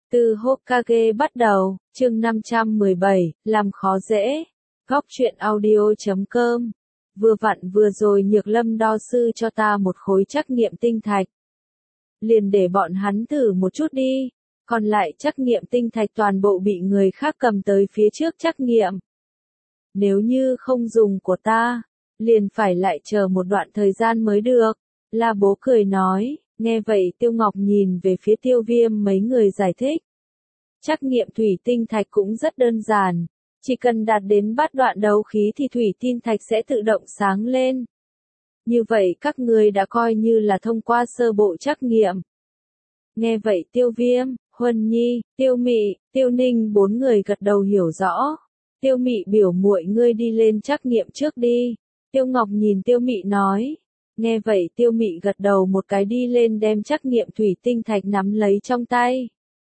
Từ Hokage bắt đầu, chương 517, làm khó dễ. Góc truyện audio.com. Vừa vặn vừa rồi Nhược Lâm đo sư cho ta một khối trắc nghiệm tinh thạch. Liền để bọn hắn thử một chút đi, còn lại trắc nghiệm tinh thạch toàn bộ bị người khác cầm tới phía trước trắc nghiệm. Nếu như không dùng của ta, liền phải lại chờ một đoạn thời gian mới được. La Bố cười nói, nghe vậy Tiêu Ngọc nhìn về phía Tiêu Viêm mấy người giải thích. Trắc nghiệm thủy tinh thạch cũng rất đơn giản, chỉ cần đạt đến bát đoạn đấu khí thì thủy tinh thạch sẽ tự động sáng lên. Như vậy các ngươi đã coi như là thông qua sơ bộ trắc nghiệm. Nghe vậy Tiêu Viêm, Huân Nhi, Tiêu Mị, Tiêu Ninh bốn người gật đầu hiểu rõ. Tiêu Mị biểu muội ngươi đi lên trắc nghiệm trước đi. Tiêu Ngọc nhìn Tiêu Mị nói. Nghe vậy Tiêu Mị gật đầu một cái đi lên đem trắc nghiệm thủy tinh thạch nắm lấy trong tay.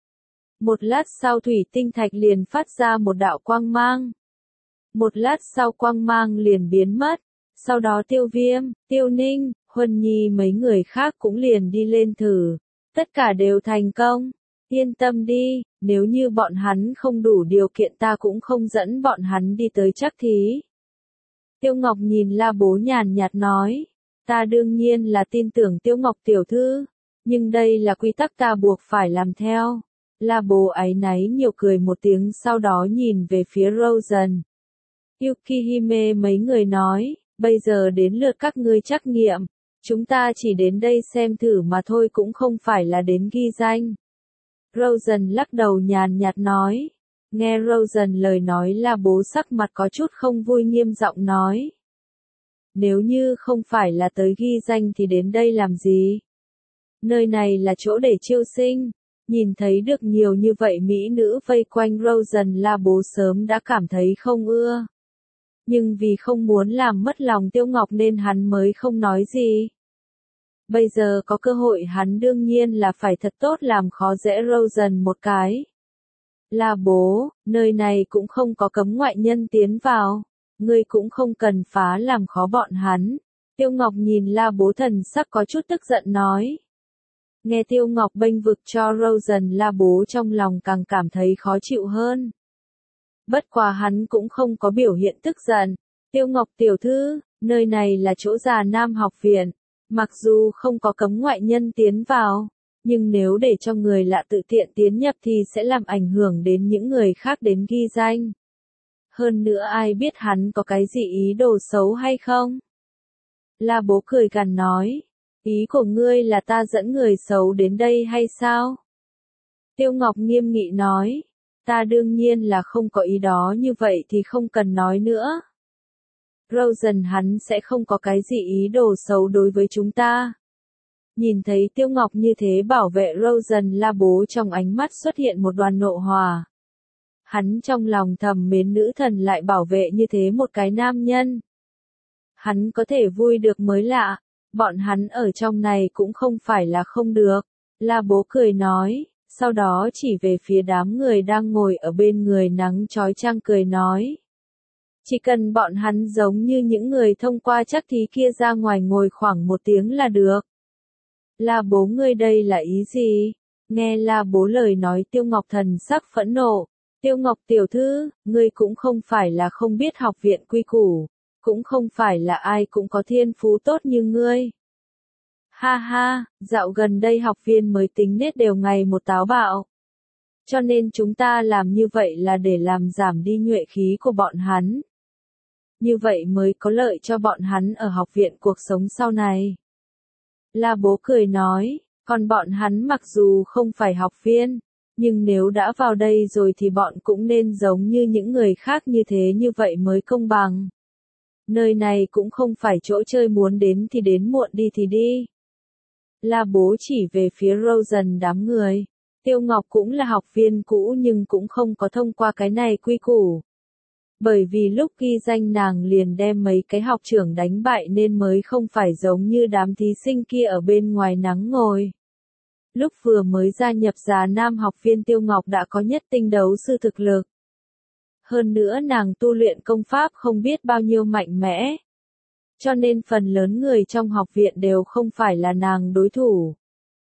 Một lát sau thủy tinh thạch liền phát ra một đạo quang mang. Một lát sau quang mang liền biến mất. Sau đó Tiêu Viêm, Tiêu Ninh, Huân Nhi mấy người khác cũng liền đi lên thử. Tất cả đều thành công. Yên tâm đi, nếu như bọn hắn không đủ điều kiện ta cũng không dẫn bọn hắn đi tới trắc thí. Tiêu Ngọc nhìn La Bố nhàn nhạt nói. Ta đương nhiên là tin tưởng Tiêu Ngọc tiểu thư, nhưng đây là quy tắc ta buộc phải làm theo. La Bố áy náy nhiều cười một tiếng sau đó nhìn về phía Rosen. Yukihime mấy người nói, bây giờ đến lượt các ngươi trắc nghiệm, chúng ta chỉ đến đây xem thử mà thôi cũng không phải là đến ghi danh. Rosen lắc đầu nhàn nhạt nói, nghe Rosen lời nói La Bố sắc mặt có chút không vui nghiêm giọng nói. Nếu như không phải là tới ghi danh thì đến đây làm gì? Nơi này là chỗ để chiêu sinh. Nhìn thấy được nhiều như vậy mỹ nữ vây quanh Rosen La Bố sớm đã cảm thấy không ưa. Nhưng vì không muốn làm mất lòng Tiêu Ngọc nên hắn mới không nói gì. Bây giờ có cơ hội hắn đương nhiên là phải thật tốt làm khó dễ Rosen một cái. La Bố, nơi này cũng không có cấm ngoại nhân tiến vào. Ngươi cũng không cần phá làm khó bọn hắn. Tiêu Ngọc nhìn La Bố thần sắc có chút tức giận nói. Nghe Tiêu Ngọc bênh vực cho Rosen La Bố trong lòng càng cảm thấy khó chịu hơn. Bất quá hắn cũng không có biểu hiện tức giận. Tiêu Ngọc tiểu thư, nơi này là chỗ Già Nam học viện. Mặc dù không có cấm ngoại nhân tiến vào, nhưng nếu để cho người lạ tự tiện tiến nhập thì sẽ làm ảnh hưởng đến những người khác đến ghi danh. Hơn nữa ai biết hắn có cái gì ý đồ xấu hay không? La Bố cười gằn nói. Ý của ngươi là ta dẫn người xấu đến đây hay sao? Tiêu Ngọc nghiêm nghị nói. Ta đương nhiên là không có ý đó như vậy thì không cần nói nữa. Rosen hắn sẽ không có cái gì ý đồ xấu đối với chúng ta. Nhìn thấy Tiêu Ngọc như thế bảo vệ Rosen La Bố trong ánh mắt xuất hiện một đoàn nộ hỏa. Hắn trong lòng thầm mến nữ thần lại bảo vệ như thế một cái nam nhân. Hắn có thể vui được mới lạ, bọn hắn ở trong này cũng không phải là không được. La Bố cười nói, sau đó chỉ về phía đám người đang ngồi ở bên người nắng chói chang cười nói. Chỉ cần bọn hắn giống như những người thông qua trắc thí kia ra ngoài ngồi khoảng 1 tiếng là được. La Bố ngươi đây là ý gì? Nghe La Bố lời nói Tiêu Ngọc thần sắc phẫn nộ. Tiêu Ngọc tiểu thư, ngươi cũng không phải là không biết học viện quy củ, cũng không phải là ai cũng có thiên phú tốt như ngươi. Ha ha, dạo gần đây học viên mới tính nết đều ngày một táo bạo. Cho nên chúng ta làm như vậy là để làm giảm đi nhuệ khí của bọn hắn. Như vậy mới có lợi cho bọn hắn ở học viện cuộc sống sau này. La Bố cười nói, còn bọn hắn mặc dù không phải học viên, nhưng nếu đã vào đây rồi thì bọn cũng nên giống như những người khác như thế như vậy mới công bằng. Nơi này cũng không phải chỗ chơi muốn đến thì đến muộn đi thì đi. La Bố chỉ về phía Rosen đám người. Tiêu Ngọc cũng là học viên cũ nhưng cũng không có thông qua cái này quy củ. Bởi vì lúc ghi danh nàng liền đem mấy cái học trưởng đánh bại nên mới không phải giống như đám thí sinh kia ở bên ngoài nắng ngồi. Lúc vừa mới gia nhập Già Nam học viên Tiêu Ngọc đã có nhất tinh đấu sư thực lực. Hơn nữa nàng tu luyện công pháp không biết bao nhiêu mạnh mẽ. Cho nên phần lớn người trong học viện đều không phải là nàng đối thủ.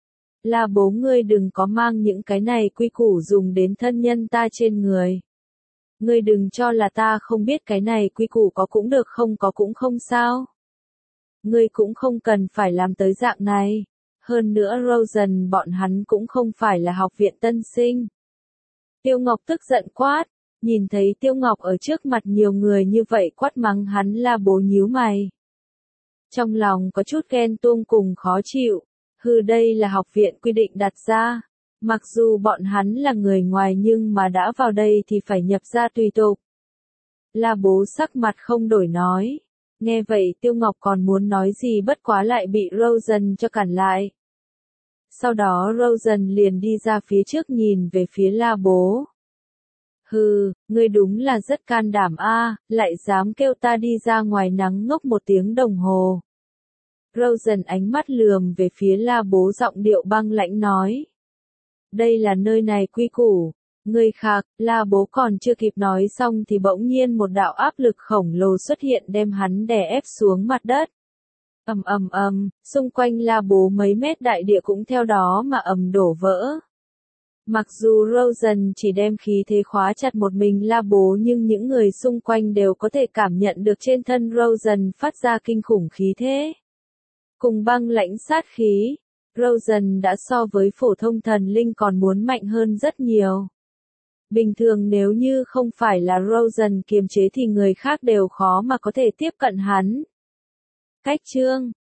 là bố ngươi đừng có mang những cái này quy củ dùng đến thân nhân ta trên người. Ngươi đừng cho là ta không biết cái này quy củ có cũng được không có cũng không sao. Ngươi cũng không cần phải làm tới dạng này. Hơn nữa Rosen bọn hắn cũng không phải là học viện tân sinh. Tiêu Ngọc tức giận quát, nhìn thấy Tiêu Ngọc ở trước mặt nhiều người như vậy quát mắng hắn là bố nhíu mày. Trong lòng có chút ghen tuông cùng khó chịu, đây là học viện quy định đặt ra. Mặc dù bọn hắn là người ngoài nhưng mà đã vào đây thì phải nhập ra tùy tục. La bố sắc mặt không đổi nói. Nghe vậy Tiêu Ngọc còn muốn nói gì bất quá lại bị Rosen cho cản lại. Sau đó Rosen liền đi ra phía trước nhìn về phía La bố. Ngươi đúng là rất can đảm a, lại dám kêu ta đi ra ngoài nắng ngốc 1 tiếng đồng hồ. Rosen ánh mắt lườm về phía La bố giọng điệu băng lãnh nói. Đây là nơi này quy củ. Ngươi khạc, La bố còn chưa kịp nói xong thì bỗng nhiên một đạo áp lực khổng lồ xuất hiện đem hắn đè ép xuống mặt đất. Xung quanh La bố mấy mét đại địa cũng theo đó mà đổ vỡ. Mặc dù Rosen chỉ đem khí thế khóa chặt một mình La bố nhưng những người xung quanh đều có thể cảm nhận được trên thân Rosen phát ra kinh khủng khí thế. Cùng băng lãnh sát khí, Rosen đã so với phổ thông thần linh còn muốn mạnh hơn rất nhiều. Bình thường nếu như không phải là Rosen kiềm chế thì người khác đều khó mà có thể tiếp cận hắn. Cách chương